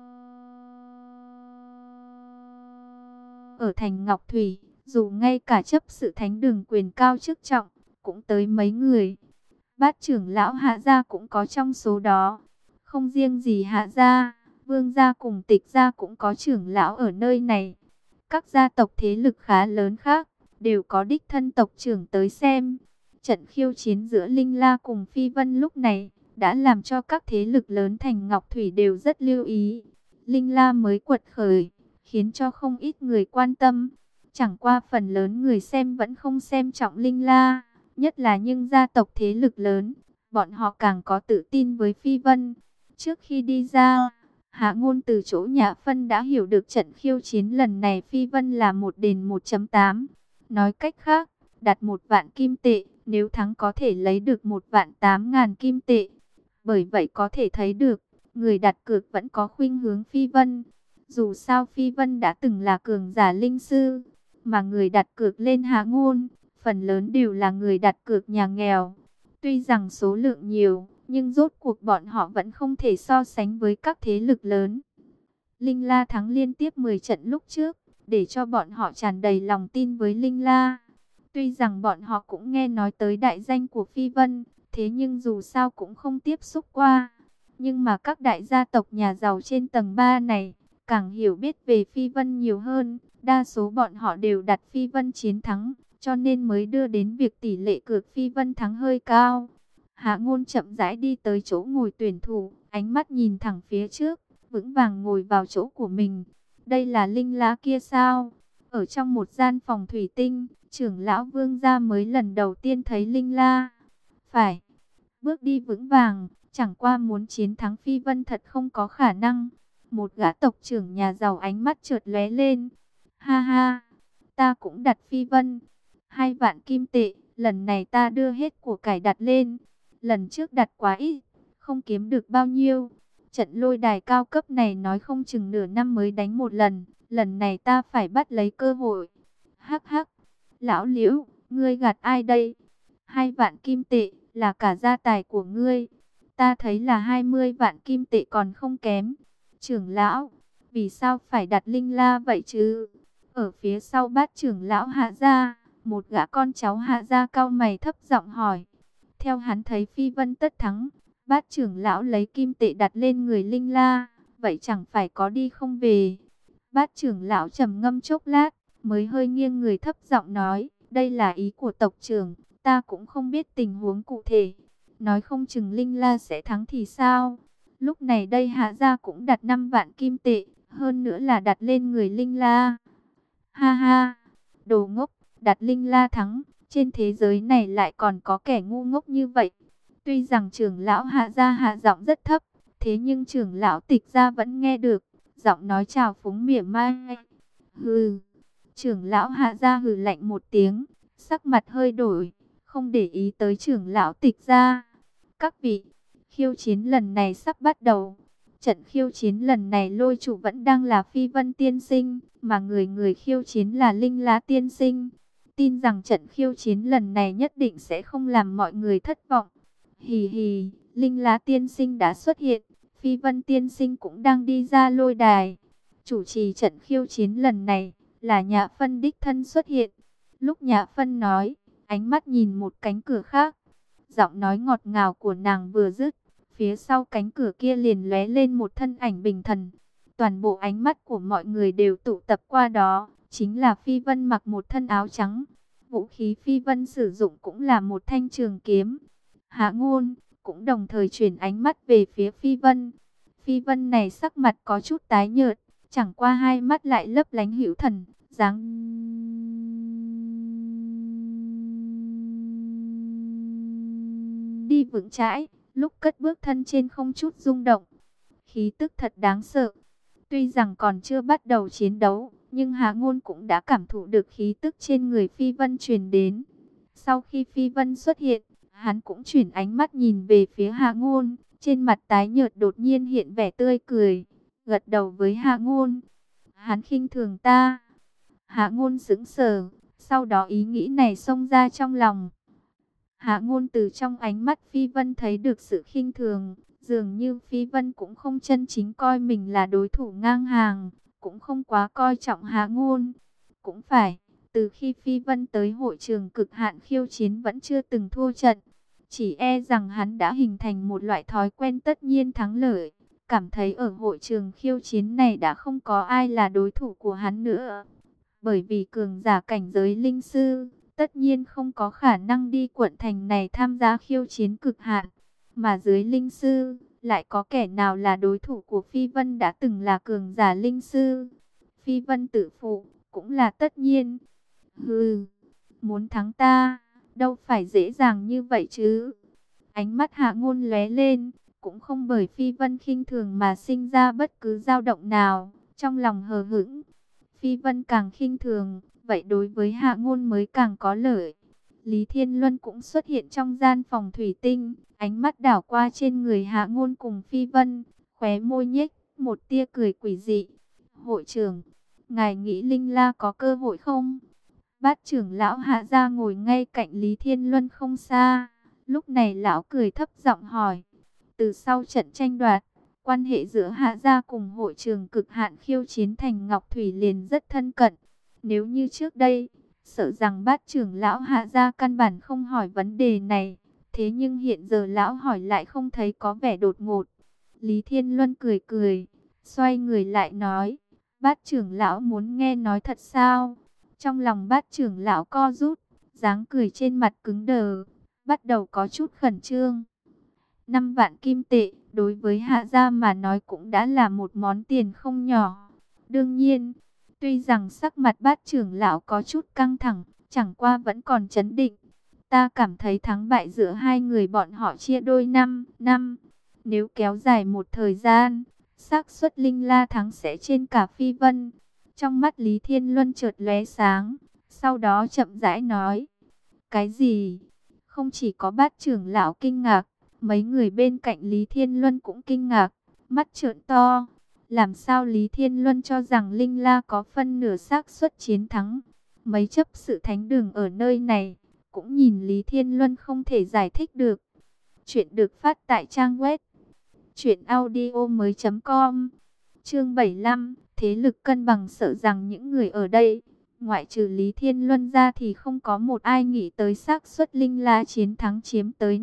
Ở thành Ngọc Thủy, dù ngay cả chấp sự thánh đường quyền cao chức trọng, cũng tới mấy người. Bát trưởng lão Hạ gia cũng có trong số đó. Không riêng gì Hạ gia, Vương gia cùng Tịch gia cũng có trưởng lão ở nơi này. Các gia tộc thế lực khá lớn khác đều có đích thân tộc trưởng tới xem. Trận khiêu chiến giữa Linh La cùng Phi Vân lúc này đã làm cho các thế lực lớn thành Ngọc Thủy đều rất lưu ý. Linh La mới quật khởi, khiến cho không ít người quan tâm. Chẳng qua phần lớn người xem vẫn không xem trọng Linh La, nhất là những gia tộc thế lực lớn, bọn họ càng có tự tin với Phi Vân. Trước khi đi ra, Hạ Ngôn từ chỗ Nhã Phân đã hiểu được trận khiêu chiến lần này Phi Vân là 1 đền 1.8. Nói cách khác, đặt 1 vạn kim tệ, nếu thắng có thể lấy được 1.800.000 kim tệ. Bởi vậy có thể thấy được, người đặt cược vẫn có khuynh hướng Phi Vân. Dù sao Phi Vân đã từng là cường giả linh sư, mà người đặt cược lên Hạ Ngôn, phần lớn đều là người đặt cược nhà nghèo. Tuy rằng số lượng nhiều, nhưng rốt cuộc bọn họ vẫn không thể so sánh với các thế lực lớn. Linh La thắng liên tiếp 10 trận lúc trước, để cho bọn họ tràn đầy lòng tin với Linh La. Tuy rằng bọn họ cũng nghe nói tới đại danh của Phi Vân, thế nhưng dù sao cũng không tiếp xúc qua. Nhưng mà các đại gia tộc nhà giàu trên tầng 3 này, càng hiểu biết về Phi Vân nhiều hơn, đa số bọn họ đều đặt Phi Vân chiến thắng, cho nên mới đưa đến việc tỷ lệ cược Phi Vân thắng hơi cao. Hạ Ngôn chậm rãi đi tới chỗ ngồi tuyển thủ, ánh mắt nhìn thẳng phía trước, vững vàng ngồi vào chỗ của mình. Đây là Linh La kia sao? Ở trong một gian phòng thủy tinh, trưởng lão Vương gia mới lần đầu tiên thấy Linh La. Phải, bước đi vững vàng, chẳng qua muốn chiến thắng Phi Vân thật không có khả năng. Một gã tộc trưởng nhà giàu ánh mắt chợt lóe lên. Ha ha, ta cũng đặt Phi Vân 2 vạn kim tệ, lần này ta đưa hết của cải đặt lên. Lần trước đặt quá ít, không kiếm được bao nhiêu. Trận lôi đài cao cấp này nói không chừng nửa năm mới đánh một lần, lần này ta phải bắt lấy cơ hội. Hắc hắc, lão Liễu, ngươi gạt ai đây? 2 vạn kim tệ là cả gia tài của ngươi. Ta thấy là 20 vạn kim tệ còn không kém. Trưởng lão, vì sao phải đặt Linh La vậy chứ? Ở phía sau Bát trưởng lão Hạ gia, một gã con cháu Hạ gia cau mày thấp giọng hỏi. Theo hắn thấy Phi Vân tất thắng, Bát trưởng lão lấy kim tệ đặt lên người Linh La, vậy chẳng phải có đi không về. Bát trưởng lão trầm ngâm chốc lát, mới hơi nghiêng người thấp giọng nói, đây là ý của tộc trưởng, ta cũng không biết tình huống cụ thể. Nói không chừng Linh La sẽ thắng thì sao? Lúc này đây Hạ gia cũng đặt 5 vạn kim tệ, hơn nữa là đặt lên người Linh La. Ha ha, đồ ngốc, đặt Linh La thắng, trên thế giới này lại còn có kẻ ngu ngốc như vậy. Tuy rằng trưởng lão Hạ gia hạ giọng rất thấp, thế nhưng trưởng lão Tịch gia vẫn nghe được, giọng nói trào phúng mỉa mai. Hừ, trưởng lão Hạ gia hừ lạnh một tiếng, sắc mặt hơi đổi, không để ý tới trưởng lão Tịch gia. Các vị, khiêu chiến lần này sắp bắt đầu. Trận khiêu chiến lần này lôi chủ vẫn đang là Phi Vân tiên sinh, mà người khiêu chiến là Linh La tiên sinh. Tin rằng trận khiêu chiến lần này nhất định sẽ không làm mọi người thất vọng. Hì hì, Linh La tiên sinh đã xuất hiện, Phi Vân tiên sinh cũng đang đi ra lôi đài. Chủ trì trận khiêu chiến lần này là Nhã Phân đích thân xuất hiện. Lúc Nhã Phân nói, ánh mắt nhìn một cánh cửa khác. Giọng nói ngọt ngào của nàng vừa dứt, phía sau cánh cửa kia liền lóe lên một thân ảnh bình thần. Toàn bộ ánh mắt của mọi người đều tụ tập qua đó, chính là Phi Vân mặc một thân áo trắng. Vũ khí Phi Vân sử dụng cũng là một thanh trường kiếm. Hạ Ngôn cũng đồng thời chuyển ánh mắt về phía Phi Vân. Phi Vân này sắc mặt có chút tái nhợt, chẳng qua hai mắt lại lấp lánh hữu thần, dáng đi vững chãi, lúc cất bước thân trên không chút rung động. Khí tức thật đáng sợ. Tuy rằng còn chưa bắt đầu chiến đấu, nhưng Hạ Ngôn cũng đã cảm thụ được khí tức trên người Phi Vân truyền đến. Sau khi Phi Vân xuất hiện, hắn cũng chuyển ánh mắt nhìn về phía Hạ Ngôn, trên mặt tái nhợt đột nhiên hiện vẻ tươi cười, gật đầu với Hạ Ngôn. Hắn khinh thường ta. Hạ Ngôn sững sờ, sau đó ý nghĩ này xông ra trong lòng. Hạ Ngôn từ trong ánh mắt Phi Vân thấy được sự khinh thường, dường như Phi Vân cũng không chân chính coi mình là đối thủ ngang hàng, cũng không quá coi trọng Hạ Ngôn. Cũng phải, từ khi Phi Vân tới hội trường cực hạn khiêu chiến vẫn chưa từng thua trận, chỉ e rằng hắn đã hình thành một loại thói quen tất nhiên thắng lợi, cảm thấy ở hội trường khiêu chiến này đã không có ai là đối thủ của hắn nữa. Bởi vì cường giả cảnh giới linh sư, tất nhiên không có khả năng đi quận thành này tham gia khiêu chiến cực hạn. Mà dưới linh sư, lại có kẻ nào là đối thủ của Phi Vân đã từng là cường giả linh sư. Phi Vân tự phụ, cũng là tất nhiên. Hừ, muốn thắng ta, đâu phải dễ dàng như vậy chứ. Ánh mắt Hạ Ngôn lóe lên, cũng không bởi Phi Vân khinh thường mà sinh ra bất cứ dao động nào, trong lòng hờ hững. Phi Vân càng khinh thường, vậy đối với Hạ Ngôn mới càng có lợi. Lý Thiên Luân cũng xuất hiện trong gian phòng thủy tinh, ánh mắt đảo qua trên người Hạ Ngôn cùng Phi Vân, khóe môi nhếch một tia cười quỷ dị. Hội trưởng, ngài nghĩ Linh La có cơ hội không? Bát trưởng lão Hạ Gia ngồi ngay cạnh Lý Thiên Luân không xa. Lúc này lão cười thấp giọng hỏi. Từ sau trận tranh đoạt, quan hệ giữa Hạ Gia cùng hội trường cực hạn khiêu chiến thành Ngọc Thủy liền rất thân cận. Nếu như trước đây, sợ rằng bát trưởng lão Hạ Gia căn bản không hỏi vấn đề này. Thế nhưng hiện giờ lão hỏi lại không thấy có vẻ đột ngột. Lý Thiên Luân cười cười, xoay người lại nói. Bát trưởng lão muốn nghe nói thật sao? Trong lòng bát trưởng lão co rút, dáng cười trên mặt cứng đờ, bắt đầu có chút khẩn trương. 5 vạn kim tệ, đối với Hạ Gia mà nói cũng đã là một món tiền không nhỏ. Đương nhiên, tuy rằng sắc mặt bát trưởng lão có chút căng thẳng, chẳng qua vẫn còn trấn định. Ta cảm thấy thắng bại giữa hai người bọn họ chia đôi 5 năm. Nếu kéo dài một thời gian, xác suất Linh La thắng sẽ trên cả Phi Vân. Trong mắt Lý Thiên Luân chợt lóe sáng, sau đó chậm rãi nói. Cái gì? Không chỉ có bát trưởng lão kinh ngạc, mấy người bên cạnh Lý Thiên Luân cũng kinh ngạc, mắt trợn to. Làm sao Lý Thiên Luân cho rằng Linh La có phân nửa xác suất chiến thắng? Mấy chấp sự thánh đường ở nơi này, cũng nhìn Lý Thiên Luân không thể giải thích được. Chuyện được phát tại trang web truyệnaudiomoi.com. Chương 75, thế lực cân bằng. Sợ rằng những người ở đây, ngoại trừ Lý Thiên Luân ra thì không có một ai nghĩ tới xác suất Linh La chiến thắng chiếm tới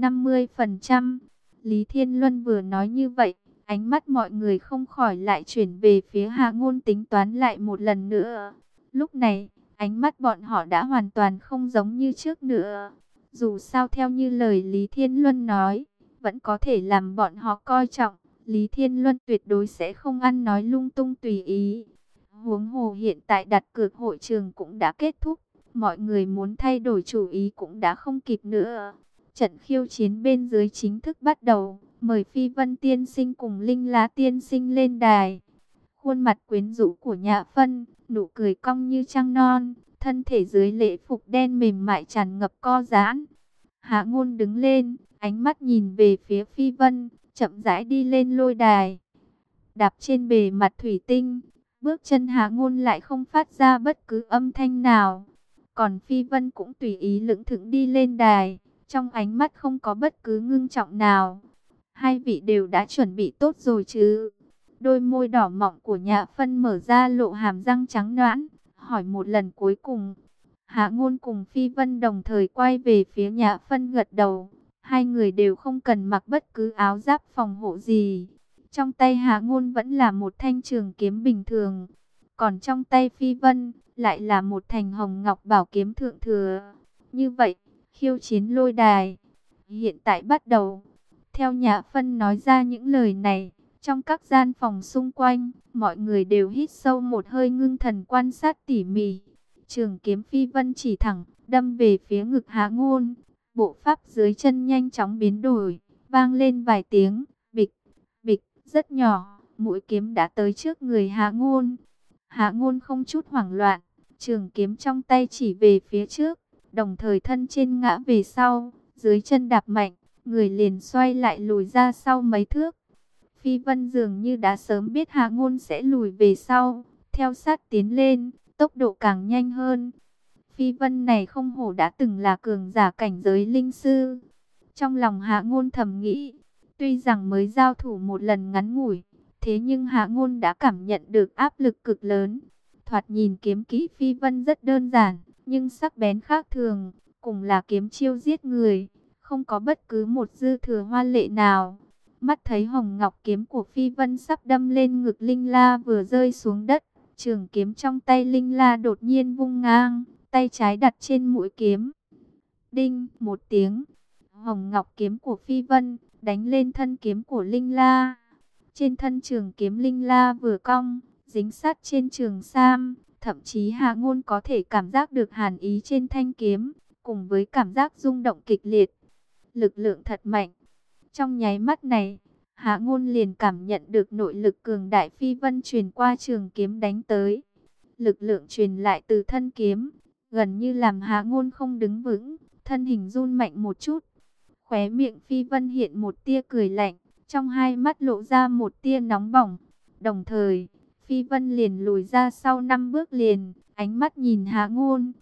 50%. Lý Thiên Luân vừa nói như vậy, ánh mắt mọi người không khỏi lại chuyển về phía Hạ Ngôn tính toán lại một lần nữa. Lúc này, ánh mắt bọn họ đã hoàn toàn không giống như trước nữa. Dù sao theo như lời Lý Thiên Luân nói, vẫn có thể làm bọn họ coi trọng. Lý Thiên Luân tuyệt đối sẽ không ăn nói lung tung tùy ý. Huống hồ hiện tại đặt cược hội trường cũng đã kết thúc. Mọi người muốn thay đổi chủ ý cũng đã không kịp nữa. Trận khiêu chiến bên dưới chính thức bắt đầu. Mời Phi Vân tiên sinh cùng Linh Lá tiên sinh lên đài. Khuôn mặt quyến rũ của Nhã Phân, nụ cười cong như trăng non. Thân thể dưới lễ phục đen mềm mại tràn ngập co giãn. Hạ Ngôn đứng lên, ánh mắt nhìn về phía Phi Vân, chậm rãi đi lên lôi đài. Đạp trên bề mặt thủy tinh, bước chân Hạ Ngôn lại không phát ra bất cứ âm thanh nào. Còn Phi Vân cũng tùy ý lững thững đi lên đài, trong ánh mắt không có bất cứ ngưng trọng nào. Hai vị đều đã chuẩn bị tốt rồi chứ? Đôi môi đỏ mọng của Nhã Phân mở ra lộ hàm răng trắng nõn, hỏi một lần cuối cùng. Hạ Ngôn cùng Phi Vân đồng thời quay về phía Nhã Phân gật đầu. Hai người đều không cần mặc bất cứ áo giáp phòng hộ gì. Trong tay Hạ Ngôn vẫn là một thanh trường kiếm bình thường. Còn trong tay Phi Vân lại là một thanh hồng ngọc bảo kiếm thượng thừa. Như vậy, khiêu chiến lôi đài hiện tại bắt đầu. Theo Nhã Phân nói ra những lời này, trong các gian phòng xung quanh, mọi người đều hít sâu một hơi ngưng thần quan sát tỉ mỉ. Trường kiếm Phi Vân chỉ thẳng, đâm về phía ngực Hạ Ngôn. Bộ pháp dưới chân nhanh chóng biến đổi, vang lên vài tiếng, bịch, bịch, rất nhỏ, mũi kiếm đã tới trước người Hạ Ngôn. Hạ Ngôn không chút hoảng loạn, trường kiếm trong tay chỉ về phía trước, đồng thời thân trên ngã về sau, dưới chân đạp mạnh, người liền xoay lại lùi ra sau mấy thước. Phi Vân dường như đã sớm biết Hạ Ngôn sẽ lùi về sau, theo sát tiến lên, tốc độ càng nhanh hơn. Phi Vân này không hổ đã từng là cường giả cảnh giới linh sư. Trong lòng Hạ Ngôn thầm nghĩ, tuy rằng mới giao thủ một lần ngắn ngủi, thế nhưng Hạ Ngôn đã cảm nhận được áp lực cực lớn. Thoạt nhìn kiếm kỹ Phi Vân rất đơn giản, nhưng sắc bén khác thường, cùng là kiếm chiêu giết người, không có bất cứ một dư thừa hoa lệ nào. Mắt thấy hồng ngọc kiếm của Phi Vân sắp đâm lên ngực Linh La vừa rơi xuống đất, trường kiếm trong tay Linh La đột nhiên vung ngang, tay trái đặt trên mũi kiếm. Đinh, một tiếng, hồng ngọc kiếm của Phi Vân đánh lên thân kiếm của Linh La. Trên thân trường kiếm Linh La vừa cong, dính sát trên trường sam, thậm chí Hạ Ngôn có thể cảm giác được hàn ý trên thanh kiếm, cùng với cảm giác rung động kịch liệt. Lực lượng thật mạnh. Trong nháy mắt này, Hạ Ngôn liền cảm nhận được nội lực cường đại Phi Vân truyền qua trường kiếm đánh tới. Lực lượng truyền lại từ thân kiếm, gần như làm Hạ Ngôn không đứng vững, thân hình run mạnh một chút. Khóe miệng Phi Vân hiện một tia cười lạnh, trong hai mắt lộ ra một tia nóng bỏng. Đồng thời, Phi Vân liền lùi ra sau 5 bước liền, ánh mắt nhìn Hạ Ngôn.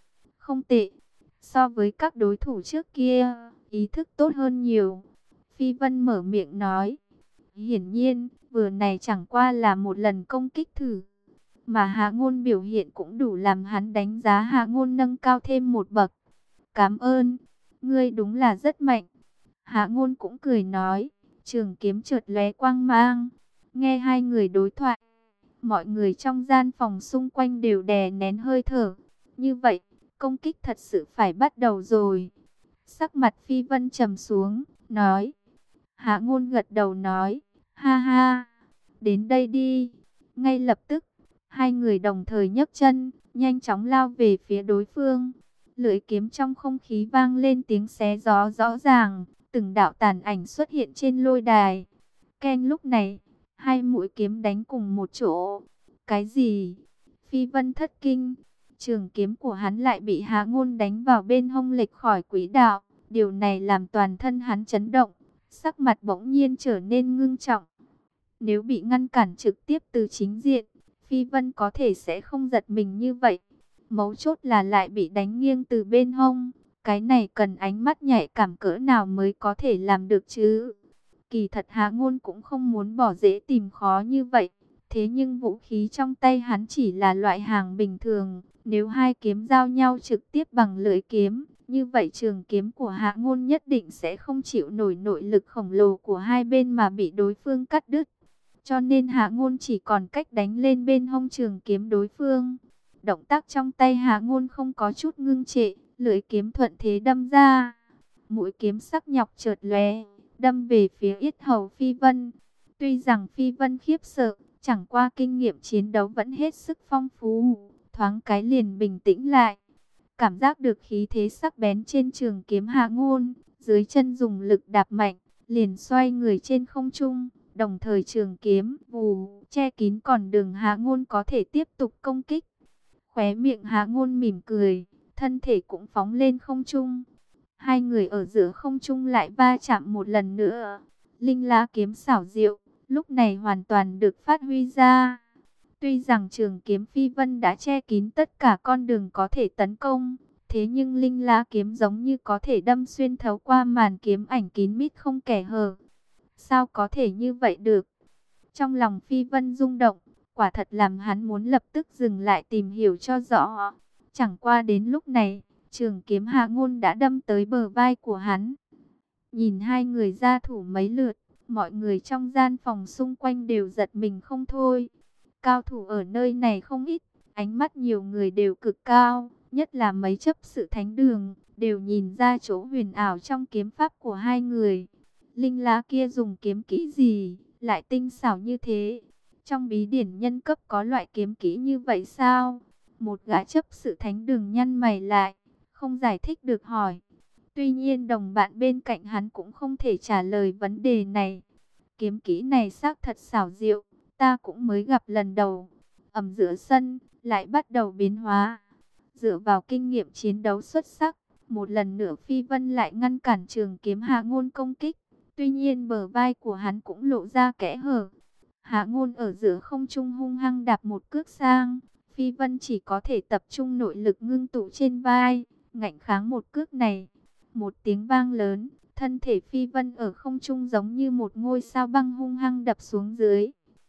không tệ. So với các đối thủ trước kia, ý thức tốt hơn nhiều. Phi Vân mở miệng nói. Hiển nhiên, vừa này chẳng qua là một lần công kích thử. Mà Hạ Ngôn biểu hiện cũng đủ làm hắn đánh giá Hạ Ngôn nâng cao thêm một bậc. Cảm ơn, ngươi đúng là rất mạnh. Hạ Ngôn cũng cười nói, trường kiếm chợt lóe quang mang. Nghe hai người đối thoại, mọi người trong gian phòng xung quanh đều đè nén hơi thở. Như vậy, công kích thật sự phải bắt đầu rồi. Sắc mặt Phi Vân trầm xuống, nói. Hạ Ngôn gật đầu nói, ha ha, đến đây đi. Ngay lập tức, hai người đồng thời nhấc chân, nhanh chóng lao về phía đối phương. Lưỡi kiếm trong không khí vang lên tiếng xé gió rõ ràng, từng đạo tàn ảnh xuất hiện trên lôi đài. Keng, lúc này, hai mũi kiếm đánh cùng một chỗ. Cái gì? Phi Vân thất kinh. Trường kiếm của hắn lại bị Hạ Ngôn đánh vào bên hông, lệch khỏi quỹ đạo. Điều này làm toàn thân hắn chấn động, sắc mặt bỗng nhiên trở nên ngưng trọng. Nếu bị ngăn cản trực tiếp từ chính diện, Phi Vân có thể sẽ không giật mình như vậy. Mấu chốt là lại bị đánh nghiêng từ bên hông. Cái này cần ánh mắt nhạy cảm cỡ nào mới có thể làm được chứ? Kỳ thật Hạ Ngôn cũng không muốn bỏ dễ tìm khó như vậy. Thế nhưng vũ khí trong tay hắn chỉ là loại hàng bình thường. Nếu hai kiếm giao nhau trực tiếp bằng lưỡi kiếm, như vậy trường kiếm của Hạ Ngôn nhất định sẽ không chịu nổi nội lực khổng lồ của hai bên mà bị đối phương cắt đứt. Cho nên Hạ Ngôn chỉ còn cách đánh lên bên hông trường kiếm đối phương. Động tác trong tay Hạ Ngôn không có chút ngưng trệ, lưỡi kiếm thuận thế đâm ra. Mũi kiếm sắc nhọc chợt lóe, đâm về phía yết hầu Phi Vân. Tuy rằng Phi Vân khiếp sợ, chẳng qua kinh nghiệm chiến đấu vẫn hết sức phong phú, thoáng cái liền bình tĩnh lại. Cảm giác được khí thế sắc bén trên trường kiếm Hạ Ngôn, dưới chân dùng lực đạp mạnh, liền xoay người trên không trung. Đồng thời trường kiếm vù che kín còn đường Hạ Ngôn có thể tiếp tục công kích. Khóe miệng Hạ Ngôn mỉm cười, thân thể cũng phóng lên không trung. Hai người ở giữa không trung lại va chạm một lần nữa. Linh lá kiếm xảo diệu, lúc này hoàn toàn được phát huy ra. Tuy rằng trường kiếm Phi Vân đã che kín tất cả con đường có thể tấn công, thế nhưng linh lá kiếm giống như có thể đâm xuyên thấu qua màn kiếm ảnh kín mít không kẽ hở. Sao có thể như vậy được? Trong lòng Phi Vân rung động, quả thật làm hắn muốn lập tức dừng lại tìm hiểu cho rõ. Chẳng qua đến lúc này, trường kiếm Hạ Ngôn đã đâm tới bờ vai của hắn. Nhìn hai người ra thủ mấy lượt, mọi người trong gian phòng xung quanh đều giật mình không thôi. Cao thủ ở nơi này không ít, ánh mắt nhiều người đều cực cao, nhất là mấy chấp sự thánh đường, đều nhìn ra chỗ huyền ảo trong kiếm pháp của hai người. Linh lá kia dùng kiếm kỹ gì, lại tinh xảo như thế? Trong bí điển nhân cấp có loại kiếm kỹ như vậy sao? Một gã chấp sự thánh đường nhăn mày lại, không giải thích được hỏi. Tuy nhiên đồng bạn bên cạnh hắn cũng không thể trả lời vấn đề này. Kiếm kỹ này xác thật xảo diệu, ta cũng mới gặp lần đầu. Ầm, giữa sân lại bắt đầu biến hóa. Dựa vào kinh nghiệm chiến đấu xuất sắc, một lần nữa Phi Vân lại ngăn cản trường kiếm Hạ Ngôn công kích. Tuy nhiên bờ vai của hắn cũng lộ ra kẽ hở. Hạ Ngôn ở giữa không trung hung hăng đạp một cước sang. Phi Vân chỉ có thể tập trung nội lực ngưng tụ trên vai, ngạnh kháng một cước này. Một tiếng vang lớn, thân thể Phi Vân ở không trung giống như một ngôi sao băng hung hăng đập xuống dưới.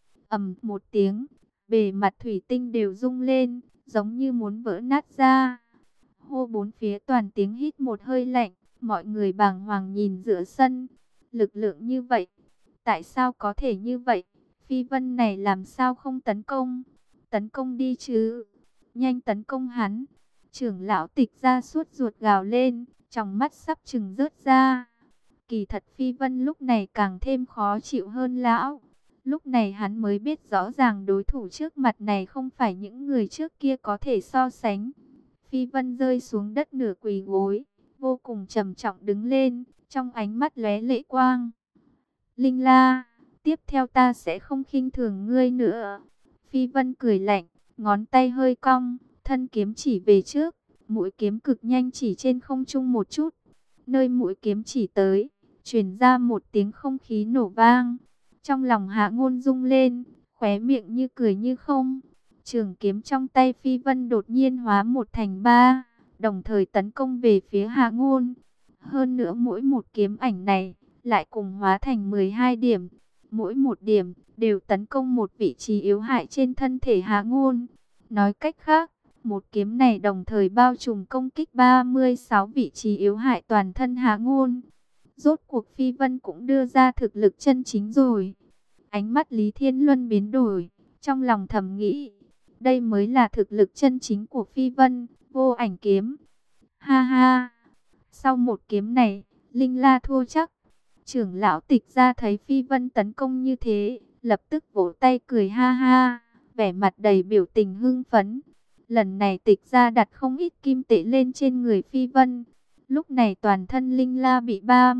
Ầm một tiếng, bề mặt thủy tinh đều rung lên, giống như muốn vỡ nát ra. Hô, bốn phía toàn tiếng hít một hơi lạnh, mọi người bàng hoàng nhìn giữa sân. Lực lượng như vậy, tại sao có thể như vậy? Phi Vân này làm sao không tấn công? Tấn công đi chứ, nhanh tấn công hắn. Trưởng lão Tịch ra suốt ruột gào lên, trong mắt sắp trừng rớt ra. Kỳ thật Phi Vân lúc này càng thêm khó chịu hơn lão. Lúc này hắn mới biết rõ ràng đối thủ trước mặt này không phải những người trước kia có thể so sánh. Phi Vân rơi xuống đất nửa quỳ gối, vô cùng trầm trọng đứng lên, trong ánh mắt lóe lệ quang. Linh La, tiếp theo ta sẽ không khinh thường ngươi nữa. Phi Vân cười lạnh, ngón tay hơi cong, thân kiếm chỉ về trước, mũi kiếm cực nhanh chỉ trên không trung một chút. Nơi mũi kiếm chỉ tới, truyền ra một tiếng không khí nổ vang. Trong lòng Hạ Ngôn rung lên, khóe miệng như cười như không. Trường kiếm trong tay Phi Vân đột nhiên hóa một thành ba, đồng thời tấn công về phía Hà Ngôn. Hơn nữa mỗi một kiếm ảnh này lại cùng hóa thành 12 điểm. Mỗi một điểm đều tấn công một vị trí yếu hại trên thân thể Hà Ngôn. Nói cách khác, một kiếm này đồng thời bao trùm công kích 36 vị trí yếu hại toàn thân Hà Ngôn. Rốt cuộc Phi Vân cũng đưa ra thực lực chân chính rồi. Ánh mắt Lý Thiên Luân biến đổi, trong lòng thầm nghĩ, đây mới là thực lực chân chính của Phi Vân, vô ảnh kiếm. Ha ha, sau một kiếm này, Linh La thua chắc. Trưởng lão Tịch ra thấy Phi Vân tấn công như thế, lập tức vỗ tay cười ha ha, vẻ mặt đầy biểu tình hưng phấn. Lần này Tịch ra đặt không ít kim tệ lên trên người Phi Vân. Lúc này toàn thân Linh La bị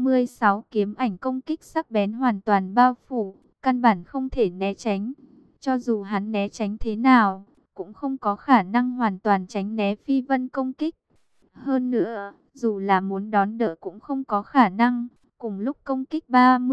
36 kiếm ảnh công kích sắc bén hoàn toàn bao phủ, căn bản không thể né tránh. Cho dù hắn né tránh thế nào, cũng không có khả năng hoàn toàn tránh né Phi Vân công kích. Hơn nữa, dù là muốn đón đỡ cũng không có khả năng. Cùng lúc công kích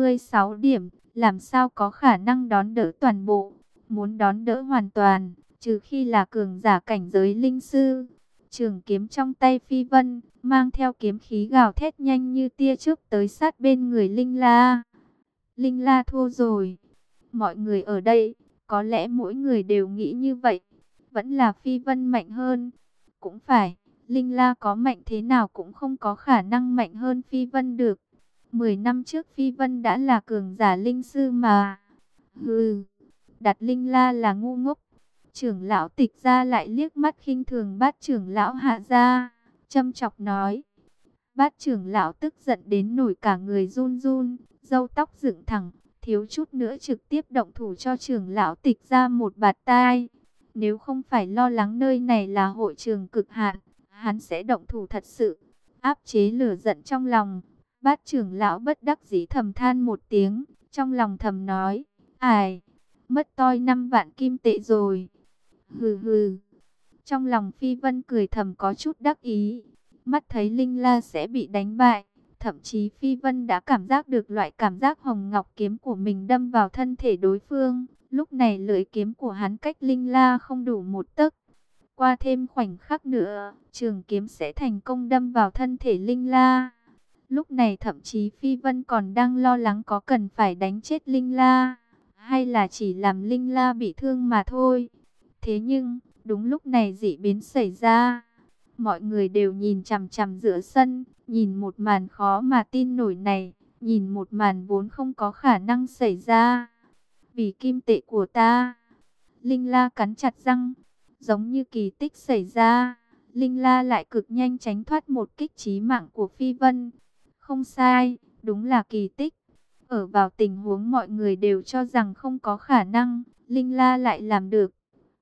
36 điểm, làm sao có khả năng đón đỡ toàn bộ. Muốn đón đỡ hoàn toàn, trừ khi là cường giả cảnh giới linh sư. Trường kiếm trong tay Phi Vân, mang theo kiếm khí gào thét nhanh như tia chớp tới sát bên người Linh La. Linh La thua rồi. Mọi người ở đây, có lẽ mỗi người đều nghĩ như vậy. Vẫn là Phi Vân mạnh hơn. Cũng phải, Linh La có mạnh thế nào cũng không có khả năng mạnh hơn Phi Vân được. 10 năm trước Phi Vân đã là cường giả linh sư mà. Hừ, đặt Linh La là ngu ngốc. Trưởng lão Tịch ra lại liếc mắt khinh thường Bát trưởng lão Hạ gia, châm chọc nói. Bát trưởng lão tức giận đến nổi cả người run run, râu tóc dựng thẳng, thiếu chút nữa trực tiếp động thủ cho trưởng lão Tịch ra một bạt tai. Nếu không phải lo lắng nơi này là hội trường cực hạn, hắn sẽ động thủ thật sự. Áp chế lửa giận trong lòng, Bát trưởng lão bất đắc dĩ thầm than một tiếng, trong lòng thầm nói, ai, mất toi 5 vạn kim tệ rồi. Hừ hừ. Trong lòng Phi Vân cười thầm có chút đắc ý, mắt thấy Linh La sẽ bị đánh bại, thậm chí Phi Vân đã cảm giác được loại cảm giác hồng ngọc kiếm của mình đâm vào thân thể đối phương. Lúc này lưỡi kiếm của hắn cách Linh La không đủ một tấc. Qua thêm khoảnh khắc nữa, trường kiếm sẽ thành công đâm vào thân thể Linh La. Lúc này thậm chí Phi Vân còn đang lo lắng có cần phải đánh chết Linh La, hay là chỉ làm Linh La bị thương mà thôi. Thế nhưng, đúng lúc này dị biến xảy ra. Mọi người đều nhìn chằm chằm giữa sân, nhìn một màn khó mà tin nổi này, nhìn một màn vốn không có khả năng xảy ra. Vì kim tệ của ta. Linh La cắn chặt răng, giống như kỳ tích xảy ra. Linh La lại cực nhanh tránh thoát một kích chí mạng của Phi Vân. Không sai, đúng là kỳ tích. Ở vào tình huống mọi người đều cho rằng không có khả năng, Linh La lại làm được.